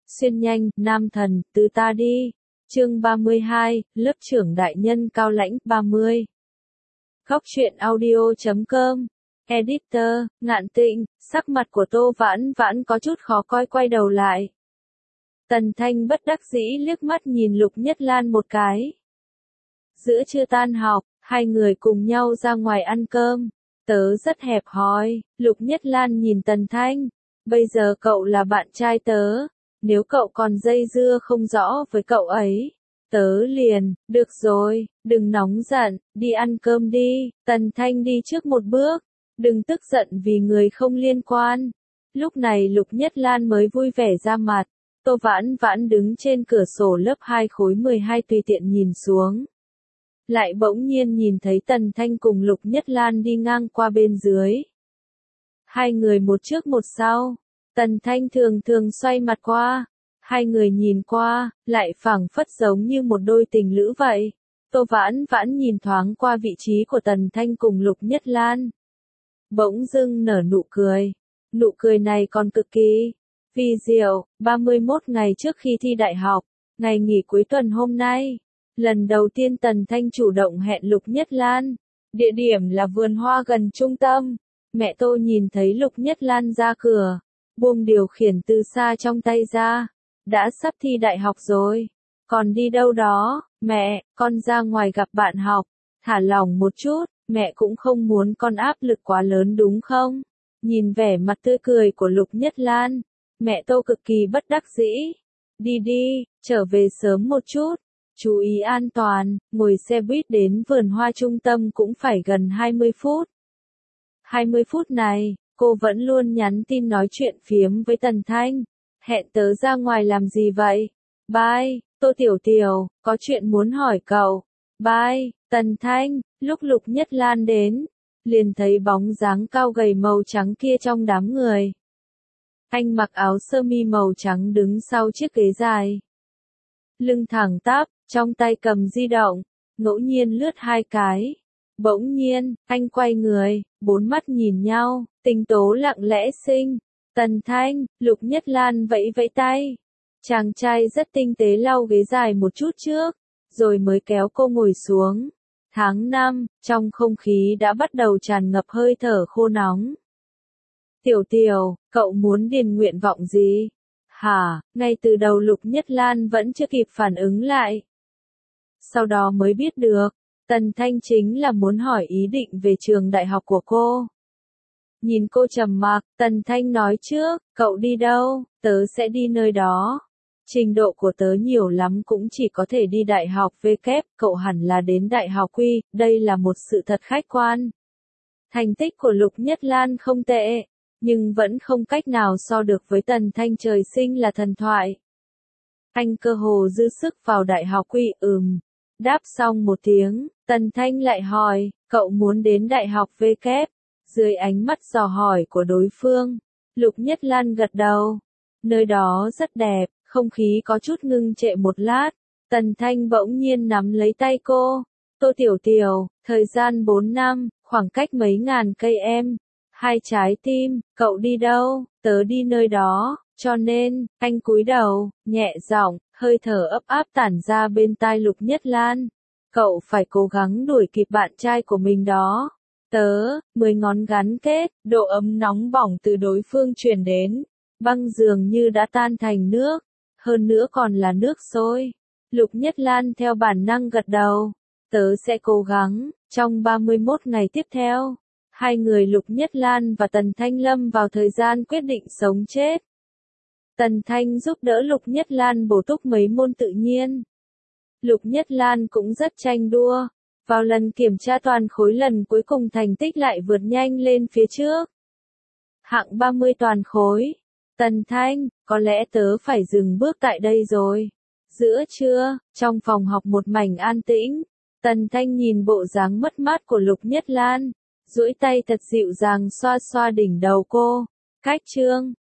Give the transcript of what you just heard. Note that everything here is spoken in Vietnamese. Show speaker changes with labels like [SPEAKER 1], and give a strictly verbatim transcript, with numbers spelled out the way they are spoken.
[SPEAKER 1] Xuyên nhanh, nam thần, từ ta đi. Chương ba mươi hai, lớp trưởng đại nhân cao lãnh, ba mươi. Góc truyện audio chấm com. Editor, Ngạn Tịnh, sắc mặt của Tô Vãn Vãn có chút khó coi quay đầu lại. Tần Thanh bất đắc dĩ liếc mắt nhìn Lục Nhất Lan một cái. Giữa trưa tan học, hai người cùng nhau ra ngoài ăn cơm. Tớ rất hẹp hòi, Lục Nhất Lan nhìn Tần Thanh. Bây giờ cậu là bạn trai tớ. Nếu cậu còn dây dưa không rõ với cậu ấy, tớ liền, được rồi, đừng nóng giận, đi ăn cơm đi. Tần Thanh đi trước một bước, đừng tức giận vì người không liên quan. Lúc này Lục Nhất Lan mới vui vẻ ra mặt. Tô Vãn Vãn đứng trên cửa sổ lớp hai khối mười hai tùy tiện nhìn xuống. Lại bỗng nhiên nhìn thấy Tần Thanh cùng Lục Nhất Lan đi ngang qua bên dưới. Hai người một trước một sau. Tần Thanh thường thường xoay mặt qua. Hai người nhìn qua, lại phảng phất giống như một đôi tình lữ vậy. Tô Vãn Vãn nhìn thoáng qua vị trí của Tần Thanh cùng Lục Nhất Lan. Bỗng dưng nở nụ cười. Nụ cười này còn cực kỳ vi diệu. ba mươi mốt ngày trước khi thi đại học, ngày nghỉ cuối tuần hôm nay, lần đầu tiên Tần Thanh chủ động hẹn Lục Nhất Lan. Địa điểm là vườn hoa gần trung tâm. Mẹ Tô nhìn thấy Lục Nhất Lan ra cửa, buông điều khiển từ xa trong tay ra. Đã sắp thi đại học rồi. Còn đi đâu đó? Mẹ, con ra ngoài gặp bạn học. Thả lỏng một chút, mẹ cũng không muốn con áp lực quá lớn đúng không? Nhìn vẻ mặt tươi cười của Lục Nhất Lan, mẹ Tô cực kỳ bất đắc dĩ. Đi đi, trở về sớm một chút. Chú ý an toàn, ngồi xe buýt đến vườn hoa trung tâm cũng phải gần hai mươi phút. hai mươi phút này, cô vẫn luôn nhắn tin nói chuyện phiếm với Tần Thanh. Hẹn tớ ra ngoài làm gì vậy? Bye, Tô Tiểu Tiểu, có chuyện muốn hỏi cậu. Bye, Tần Thanh. Lúc Lục Nhất Lan đến, liền thấy bóng dáng cao gầy màu trắng kia trong đám người. Anh mặc áo sơ mi màu trắng đứng sau chiếc ghế dài. Lưng thẳng tắp, trong tay cầm di động, ngẫu nhiên lướt hai cái. Bỗng nhiên, anh quay người, bốn mắt nhìn nhau, tình tố lặng lẽ sinh. Tần Thanh, Lục Nhất Lan vẫy vẫy tay. Chàng trai rất tinh tế lau ghế dài một chút trước, rồi mới kéo cô ngồi xuống. Tháng năm, trong không khí đã bắt đầu tràn ngập hơi thở khô nóng. Tiểu Tiểu, cậu muốn điền nguyện vọng gì? Hả, ngay từ đầu Lục Nhất Lan vẫn chưa kịp phản ứng lại. Sau đó mới biết được, Tần Thanh chính là muốn hỏi ý định về trường đại học của cô. Nhìn cô trầm mặc, Tần Thanh nói trước, cậu đi đâu, tớ sẽ đi nơi đó. Trình độ của tớ nhiều lắm cũng chỉ có thể đi đại học V kép, cậu hẳn là đến đại học Quy, đây là một sự thật khách quan. Thành tích của Lục Nhất Lan không tệ, nhưng vẫn không cách nào so được với Tần Thanh trời sinh là thần thoại. Anh cơ hồ dư sức vào đại học Quy, ừm. Đáp xong một tiếng, Tần Thanh lại hỏi, cậu muốn đến đại học V kép? Dưới ánh mắt dò hỏi của đối phương, Lục Nhất Lan gật đầu. Nơi đó rất đẹp, không khí có chút ngưng trệ một lát. Tần Thanh bỗng nhiên nắm lấy tay cô. Tô Tiểu Tiểu, thời gian bốn năm, khoảng cách mấy ngàn cây em. Hai trái tim, cậu đi đâu? Tớ đi nơi đó, cho nên, anh cúi đầu, nhẹ giọng, hơi thở ấp áp tản ra bên tai Lục Nhất Lan. Cậu phải cố gắng đuổi kịp bạn trai của mình đó. Tớ, mười ngón gắn kết, độ ấm nóng bỏng từ đối phương truyền đến. Băng dường như đã tan thành nước, hơn nữa còn là nước sôi. Lục Nhất Lan theo bản năng gật đầu. Tớ sẽ cố gắng, trong ba mươi mốt ngày tiếp theo. Hai người Lục Nhất Lan và Tần Thanh lâm vào thời gian quyết định sống chết. Tần Thanh giúp đỡ Lục Nhất Lan bổ túc mấy môn tự nhiên. Lục Nhất Lan cũng rất tranh đua. Vào lần kiểm tra toàn khối lần cuối cùng thành tích lại vượt nhanh lên phía trước. Hạng ba mươi toàn khối. Tần Thanh, có lẽ tớ phải dừng bước tại đây rồi. Giữa trưa, trong phòng học một mảnh an tĩnh, Tần Thanh nhìn bộ dáng mất mát của Lục Nhất Lan, duỗi tay thật dịu dàng xoa xoa đỉnh đầu cô. Cách chương,